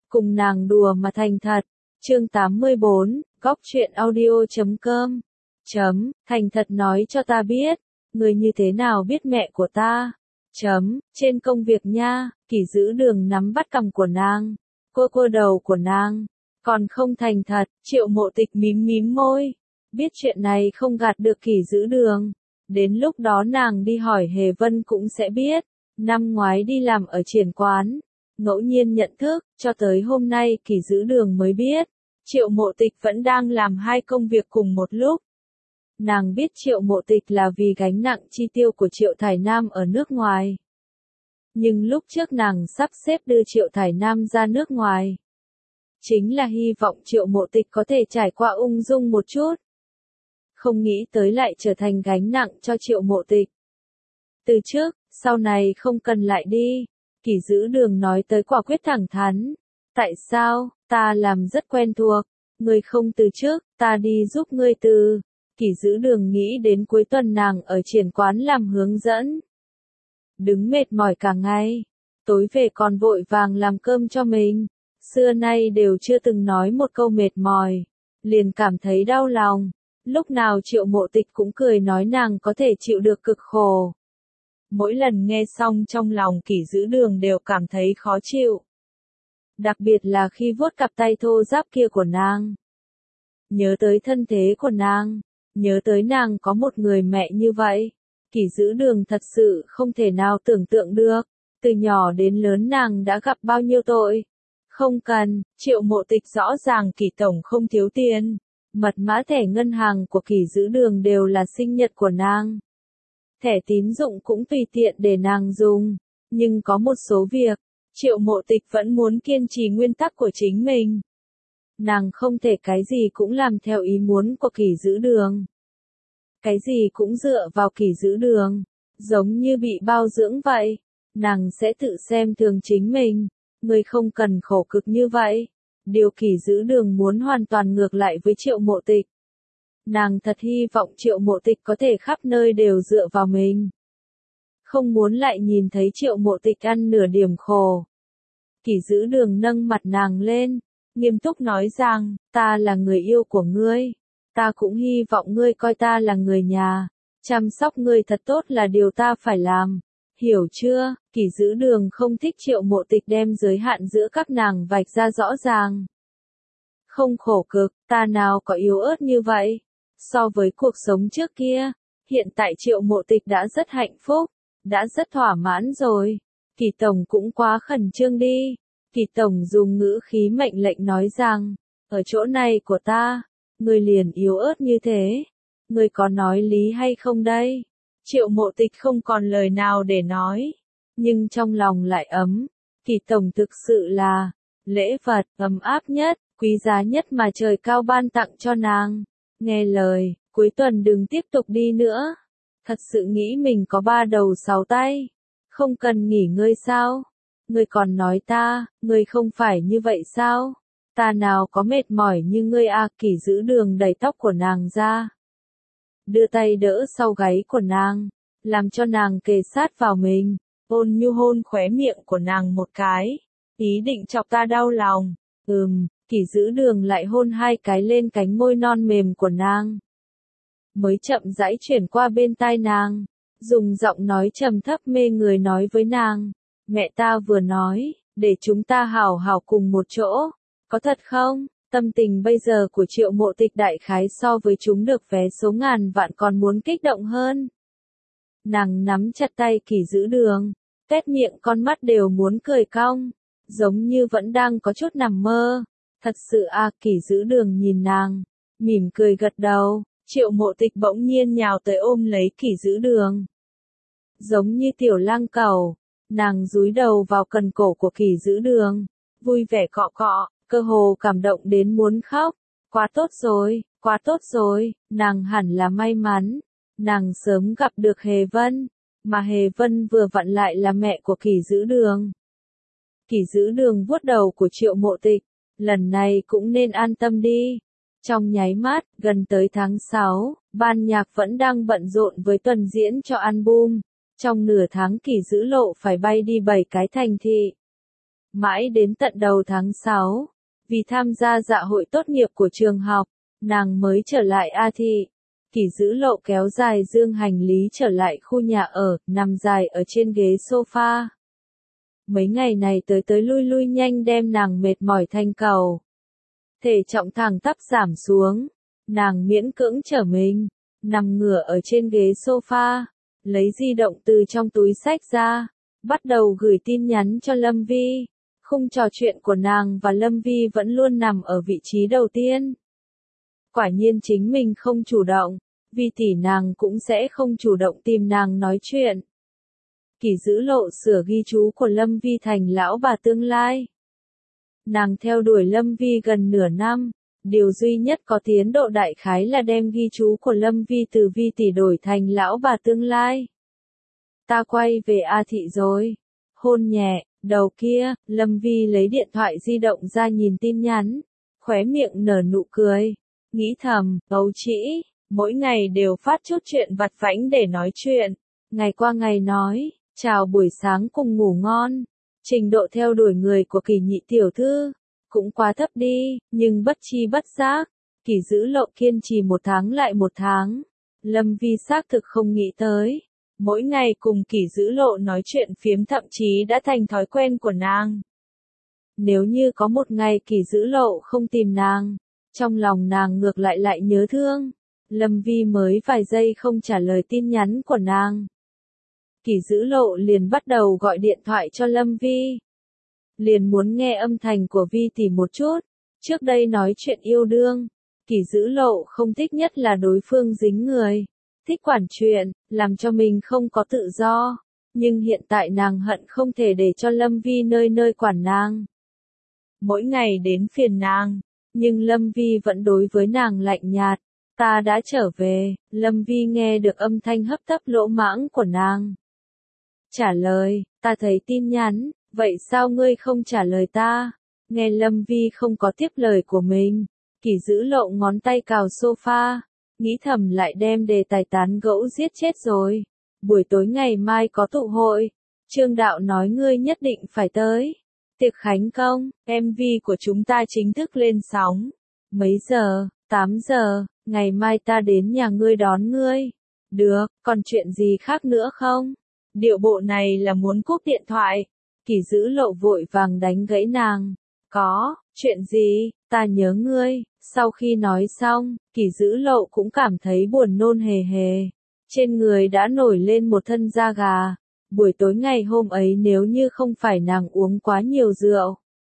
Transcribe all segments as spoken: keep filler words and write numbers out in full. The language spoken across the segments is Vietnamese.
cùng nàng đùa mà thành thật. Chương tám mươi bốn, góc truyện audio chấm com. Chấm, thành thật nói cho ta biết, người như thế nào biết mẹ của ta. Chấm, trên công việc nha. Kỷ Dữ Đường nắm bắt cằm của nàng, cô cô đầu của nàng, còn không thành thật. Triệu Mộ Tịch mím mím môi, biết chuyện này không gạt được Kỷ Dữ Đường. Đến lúc đó nàng đi hỏi Hề Vân cũng sẽ biết. Năm ngoái đi làm ở triển quán, ngẫu nhiên nhận thức, cho tới hôm nay Kỷ Dữ Đường mới biết, Triệu Mộ Tịch vẫn đang làm hai công việc cùng một lúc. Nàng biết Triệu Mộ Tịch là vì gánh nặng chi tiêu của Triệu Thải Nam ở nước ngoài. Nhưng lúc trước nàng sắp xếp đưa Triệu Thải Nam ra nước ngoài, chính là hy vọng Triệu Mộ Tịch có thể trải qua ung dung một chút. Không nghĩ tới lại trở thành gánh nặng cho Triệu Mộ Tịch. Từ trước, sau này không cần lại đi. Kỷ Dữ Đường nói tới quả quyết thẳng thắn. Tại sao, ta làm rất quen thuộc. Ngươi không từ trước, ta đi giúp ngươi từ. Kỷ Dữ Đường nghĩ đến cuối tuần nàng ở triển quán làm hướng dẫn. Đứng mệt mỏi cả ngày. Tối về còn vội vàng làm cơm cho mình. Xưa nay đều chưa từng nói một câu mệt mỏi. Liền cảm thấy đau lòng. Lúc nào Triệu Mộ Tịch cũng cười nói nàng có thể chịu được cực khổ. Mỗi lần nghe xong trong lòng Kỷ Dữ Đường đều cảm thấy khó chịu. Đặc biệt là khi vuốt cặp tay thô ráp kia của nàng. Nhớ tới thân thế của nàng, nhớ tới nàng có một người mẹ như vậy. Kỷ Dữ Đường thật sự không thể nào tưởng tượng được, từ nhỏ đến lớn nàng đã gặp bao nhiêu tội. Không cần, Triệu Mộ Tịch rõ ràng Kỷ tổng không thiếu tiền. Mật mã thẻ ngân hàng của Kỷ Dữ Đường đều là sinh nhật của nàng. Thẻ tín dụng cũng tùy tiện để nàng dùng, nhưng có một số việc, Triệu Mộ Tịch vẫn muốn kiên trì nguyên tắc của chính mình. Nàng không thể cái gì cũng làm theo ý muốn của Kỷ Dữ Đường. Cái gì cũng dựa vào Kỷ Dữ Đường, giống như bị bao dưỡng vậy. Nàng sẽ tự xem thường chính mình, người không cần khổ cực như vậy. Điều Kỷ Dữ Đường muốn hoàn toàn ngược lại với Triệu Mộ Tịch. Nàng thật hy vọng Triệu Mộ Tịch có thể khắp nơi đều dựa vào mình. Không muốn lại nhìn thấy Triệu Mộ Tịch ăn nửa điểm khổ. Kỷ Dữ Đường nâng mặt nàng lên, nghiêm túc nói rằng, ta là người yêu của ngươi. Ta cũng hy vọng ngươi coi ta là người nhà. Chăm sóc ngươi thật tốt là điều ta phải làm. Hiểu chưa? Kỷ Dữ Đường không thích Triệu Mộ Tịch đem giới hạn giữa các nàng vạch ra rõ ràng. Không khổ cực, ta nào có yếu ớt như vậy. So với cuộc sống trước kia, hiện tại Triệu Mộ Tịch đã rất hạnh phúc, đã rất thỏa mãn rồi. Kỷ tổng cũng quá khẩn trương đi. Kỷ tổng dùng ngữ khí mệnh lệnh nói rằng, ở chỗ này của ta, người liền yếu ớt như thế. Người có nói lý hay không đây? Triệu Mộ Tịch không còn lời nào để nói, nhưng trong lòng lại ấm. Kỷ tổng thực sự là lễ vật ấm áp nhất, quý giá nhất mà trời cao ban tặng cho nàng. Nghe lời, cuối tuần đừng tiếp tục đi nữa. Thật sự nghĩ mình có ba đầu sáu tay. Không cần nghỉ ngơi sao? Ngươi còn nói ta, ngươi không phải như vậy sao? Ta nào có mệt mỏi như ngươi à? Kỷ Dữ Đường đẩy tóc của nàng ra, đưa tay đỡ sau gáy của nàng, làm cho nàng kề sát vào mình, ôn nhu hôn khóe miệng của nàng một cái, ý định chọc ta đau lòng. Ừm. Kỷ Dữ Đường lại hôn hai cái lên cánh môi non mềm của nàng. Mới chậm rãi chuyển qua bên tai nàng, dùng giọng nói trầm thấp mê người nói với nàng, mẹ ta vừa nói, để chúng ta hảo hảo cùng một chỗ, có thật không? Tâm tình bây giờ của Triệu Mộ Tịch đại khái so với chúng được vé số ngàn vạn còn muốn kích động hơn. Nàng nắm chặt tay Kỷ Dữ Đường, tét miệng con mắt đều muốn cười cong, giống như vẫn đang có chút nằm mơ. Thật sự à? Kỷ Dữ Đường nhìn nàng, mỉm cười gật đầu. Triệu Mộ Tịch bỗng nhiên nhào tới ôm lấy Kỷ Dữ Đường. Giống như tiểu lang cẩu, nàng dúi đầu vào cần cổ của Kỷ Dữ Đường, vui vẻ cọ cọ, cơ hồ cảm động đến muốn khóc. Quá tốt rồi, quá tốt rồi, nàng hẳn là may mắn. Nàng sớm gặp được Hề Vân, mà Hề Vân vừa vặn lại là mẹ của Kỷ Dữ Đường. Kỷ Dữ Đường vuốt đầu của Triệu Mộ Tịch, lần này cũng nên an tâm đi. Trong nháy mắt, gần tới tháng sáu, ban nhạc vẫn đang bận rộn với tuần diễn cho album. Trong nửa tháng Kỷ Dữ Lộ phải bay đi bảy cái thành thị. Mãi đến tận đầu tháng sáu, vì tham gia dạ hội tốt nghiệp của trường học, nàng mới trở lại A Thị. Kỷ Dữ Lộ kéo dài dương hành lý trở lại khu nhà ở, nằm dài ở trên ghế sofa. Mấy ngày này tới tới lui lui nhanh đem nàng mệt mỏi thành cầu. Thể trọng thẳng tắp giảm xuống, nàng miễn cưỡng trở mình, nằm ngửa ở trên ghế sofa, lấy di động từ trong túi xách ra, bắt đầu gửi tin nhắn cho Lâm Vi. Khung trò chuyện của nàng và Lâm Vi vẫn luôn nằm ở vị trí đầu tiên. Quả nhiên chính mình không chủ động, vì tỷ nàng cũng sẽ không chủ động tìm nàng nói chuyện. Kỷ Dữ Lộ sửa ghi chú của Lâm Vi thành lão bà tương lai. Nàng theo đuổi Lâm Vi gần nửa năm, điều duy nhất có tiến độ đại khái là đem ghi chú của Lâm Vi từ Vi tỷ đổi thành lão bà tương lai. Ta quay về A Thị rồi. Hôn nhẹ, đầu kia, Lâm Vi lấy điện thoại di động ra nhìn tin nhắn, khóe miệng nở nụ cười, nghĩ thầm, ấu trĩ, mỗi ngày đều phát chút chuyện vặt vãnh để nói chuyện, ngày qua ngày nói, chào buổi sáng cùng ngủ ngon. Trình độ theo đuổi người của Kỷ nhị tiểu thư cũng quá thấp đi, nhưng bất chi bất giác, Kỷ Dữ Lộ kiên trì một tháng lại một tháng. Lâm Vi xác thực không nghĩ tới, mỗi ngày cùng Kỷ Dữ Lộ nói chuyện phiếm thậm chí đã thành thói quen của nàng. Nếu như có một ngày Kỷ Dữ Lộ không tìm nàng, trong lòng nàng ngược lại lại nhớ thương. Lâm Vi mới vài giây không trả lời tin nhắn của nàng. Kỷ Dữ Lộ liền bắt đầu gọi điện thoại cho Lâm Vi. Liền muốn nghe âm thanh của Vi tỷ một chút. Trước đây nói chuyện yêu đương, Kỷ Dữ Lộ không thích nhất là đối phương dính người, thích quản chuyện, làm cho mình không có tự do. Nhưng hiện tại nàng hận không thể để cho Lâm Vi nơi nơi quản nàng. Mỗi ngày đến phiền nàng, nhưng Lâm Vi vẫn đối với nàng lạnh nhạt. Ta đã trở về, Lâm Vi nghe được âm thanh hấp tấp lỗ mãng của nàng. Trả lời, ta thấy tin nhắn, vậy sao ngươi không trả lời ta? Nghe Lâm Vi không có tiếp lời của mình, Kỷ Dữ Lộ ngón tay cào sofa, nghĩ thầm lại đem đề tài tán gẫu giết chết rồi. Buổi tối ngày mai có tụ hội, Trương Đạo nói ngươi nhất định phải tới. Tiệc khánh công, em vê của chúng ta chính thức lên sóng. Mấy giờ? tám giờ, ngày mai ta đến nhà ngươi đón ngươi. Được, còn chuyện gì khác nữa không? Điệu bộ này là muốn cúp điện thoại. Kỷ Dữ Lộ vội vàng đánh gãy nàng. Có, chuyện gì, ta nhớ ngươi. Sau khi nói xong, Kỷ Dữ Lộ cũng cảm thấy buồn nôn hề hề. Trên người đã nổi lên một thân da gà. Buổi tối ngày hôm ấy nếu như không phải nàng uống quá nhiều rượu,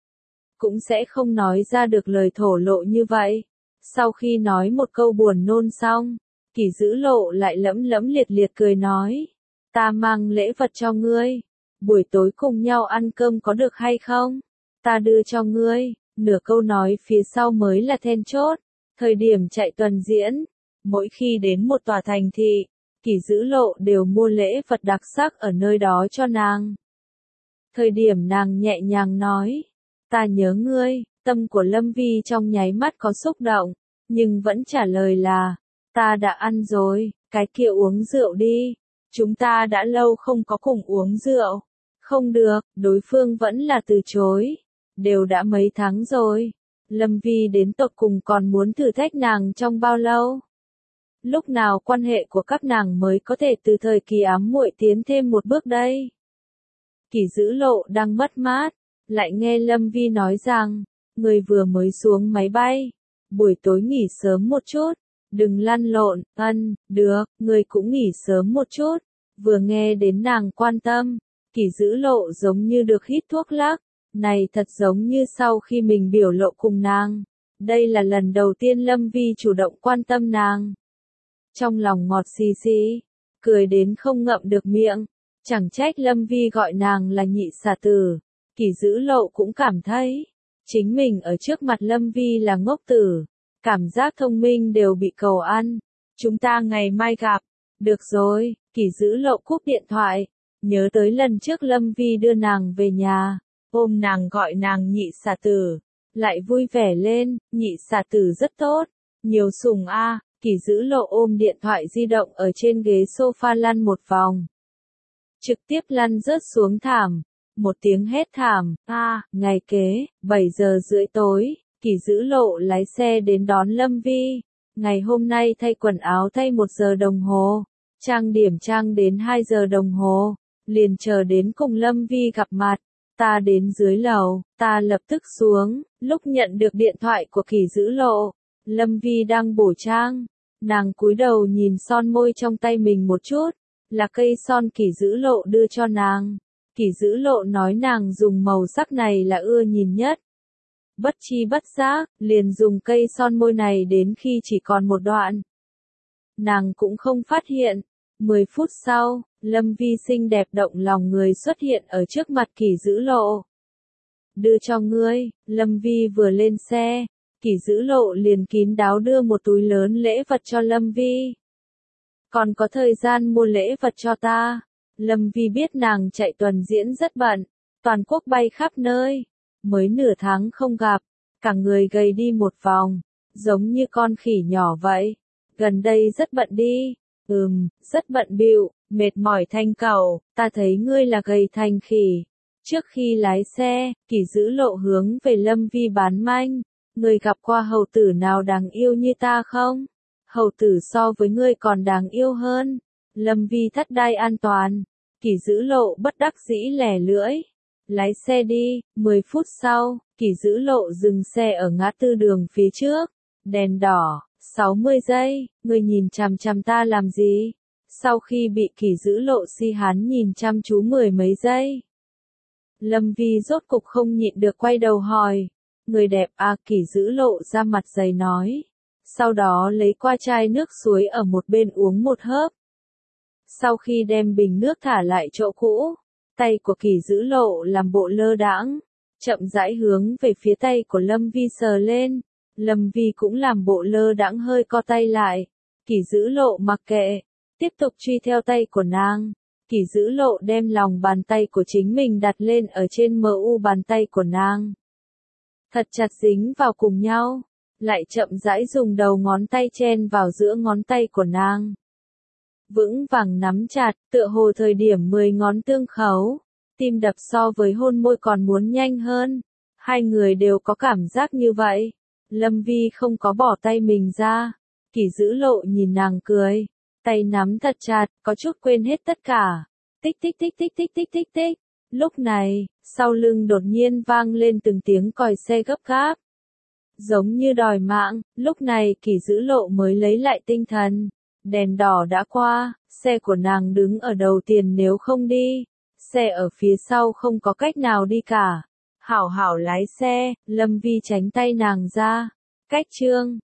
cũng sẽ không nói ra được lời thổ lộ như vậy. Sau khi nói một câu buồn nôn xong, Kỷ Dữ Lộ lại lẫm lẫm liệt liệt cười nói. Ta mang lễ vật cho ngươi. Buổi tối cùng nhau ăn cơm có được hay không? Ta đưa cho ngươi. Nửa câu nói phía sau mới là then chốt. Thời điểm chạy tuần diễn, mỗi khi đến một tòa thành thị, Kỷ Dữ Lộ đều mua lễ vật đặc sắc ở nơi đó cho nàng. Thời điểm nàng nhẹ nhàng nói, ta nhớ ngươi, tâm của Lâm Vi trong nháy mắt có xúc động, nhưng vẫn trả lời là, ta đã ăn rồi, cái kia uống rượu đi. Chúng ta đã lâu không có cùng uống rượu. Không được, đối phương vẫn là từ chối. Đều đã mấy tháng rồi. Lâm Vi đến tột cùng còn muốn thử thách nàng trong bao lâu? Lúc nào quan hệ của các nàng mới có thể từ thời kỳ ám muội tiến thêm một bước đây? Kỷ Dữ Lộ đang mất mát, lại nghe Lâm Vi nói rằng, người vừa mới xuống máy bay, buổi tối nghỉ sớm một chút, đừng lăn lộn. Ân, được, người cũng nghỉ sớm một chút. Vừa nghe đến nàng quan tâm, Kỷ Dữ Lộ giống như được hít thuốc lắc, này thật giống như sau khi mình biểu lộ cùng nàng. Đây là lần đầu tiên Lâm Vi chủ động quan tâm nàng. Trong lòng ngọt xì xì, cười đến không ngậm được miệng, chẳng trách Lâm Vi gọi nàng là nhị xà tử. Kỷ Dữ Lộ cũng cảm thấy, chính mình ở trước mặt Lâm Vi là ngốc tử, cảm giác thông minh đều bị cầu ăn. Chúng ta ngày mai gặp. Được rồi, Kỷ Dữ Lộ cúp điện thoại, nhớ tới lần trước Lâm Vi đưa nàng về nhà, ôm nàng gọi nàng nhị xà tử, lại vui vẻ lên. Nhị xà tử rất tốt, nhiều sủng a. À. Kỷ Dữ Lộ ôm điện thoại di động ở trên ghế sofa lăn một vòng, trực tiếp lăn rớt xuống thảm, Một tiếng hét thảm, a, ngày kế, bảy giờ rưỡi tối, Kỷ Dữ Lộ lái xe đến đón Lâm Vi. Ngày hôm nay thay quần áo thay một giờ đồng hồ, trang điểm trang đến hai giờ đồng hồ, liền chờ đến cùng Lâm Vi gặp mặt. Ta đến dưới lầu, ta lập tức xuống, lúc nhận được điện thoại của Kỷ Dữ Lộ, Lâm Vi đang bổ trang, nàng cúi đầu nhìn son môi trong tay mình một chút, là cây son Kỷ Dữ Lộ đưa cho nàng. Kỷ Dữ Lộ nói nàng dùng màu sắc này là ưa nhìn nhất. Bất chi bất giác, liền dùng cây son môi này đến khi chỉ còn một đoạn. Nàng cũng không phát hiện. Mười phút sau, Lâm Vi xinh đẹp động lòng người xuất hiện ở trước mặt Kỷ Dữ Lộ. Đưa cho ngươi, Lâm Vi vừa lên xe, Kỷ Dữ Lộ liền kín đáo đưa một túi lớn lễ vật cho Lâm Vi. Còn có thời gian mua lễ vật cho ta. Lâm Vi biết nàng chạy tuần diễn rất bận, toàn quốc bay khắp nơi. Mới nửa tháng không gặp, cả người gầy đi một vòng, giống như con khỉ nhỏ vậy. Gần đây rất bận đi. Ừm, rất bận bịu, mệt mỏi thành cẩu, ta thấy ngươi là gầy thành khỉ. Trước khi lái xe, Kỷ Dữ Lộ hướng về Lâm Vi bán manh. Ngươi gặp qua hầu tử nào đáng yêu như ta không? Hầu tử so với ngươi còn đáng yêu hơn. Lâm Vi thắt đai an toàn. Kỷ Dữ Lộ bất đắc dĩ lẻ lưỡi. Lái xe đi. Mười phút sau, Kỷ Dữ Lộ dừng xe ở ngã tư đường phía trước. Đèn đỏ. sáu mươi giây, ngươi nhìn chằm chằm ta làm gì? Sau khi bị Kỷ Dữ Lộ si hắn nhìn chăm chú mười mấy giây. Lâm Vi rốt cục không nhịn được quay đầu hỏi. Người đẹp à? Kỷ Dữ Lộ ra mặt dày nói. Sau đó lấy qua chai nước suối ở một bên uống một hớp. Sau khi đem bình nước thả lại chỗ cũ, tay của Kỷ Dữ Lộ làm bộ lơ đãng, chậm rãi hướng về phía tay của Lâm Vi sờ lên. Lâm Vi cũng làm bộ lơ đãng hơi co tay lại. Kỷ Dữ Lộ mặc kệ, tiếp tục truy theo tay của nàng. Kỷ Dữ Lộ đem lòng bàn tay của chính mình đặt lên ở trên mu bàn tay của nàng. Thật chặt dính vào cùng nhau, lại chậm rãi dùng đầu ngón tay chen vào giữa ngón tay của nàng. Vững vàng nắm chặt, tựa hồ thời điểm mười ngón tương khấu, tim đập so với hôn môi còn muốn nhanh hơn. Hai người đều có cảm giác như vậy. Lâm Vi không có bỏ tay mình ra. Kỷ Dữ Lộ nhìn nàng cười, tay nắm thật chặt, có chút quên hết tất cả. Tích tích tích tích tích tích tích tích. Lúc này, sau lưng đột nhiên vang lên từng tiếng còi xe gấp gáp. Giống như đòi mạng, lúc này Kỷ Dữ Lộ mới lấy lại tinh thần. Đèn đỏ đã qua, xe của nàng đứng ở đầu tiền nếu không đi. Xe ở phía sau không có cách nào đi cả. Hảo hảo lái xe, Lâm Vi tránh tay nàng ra. Cách chương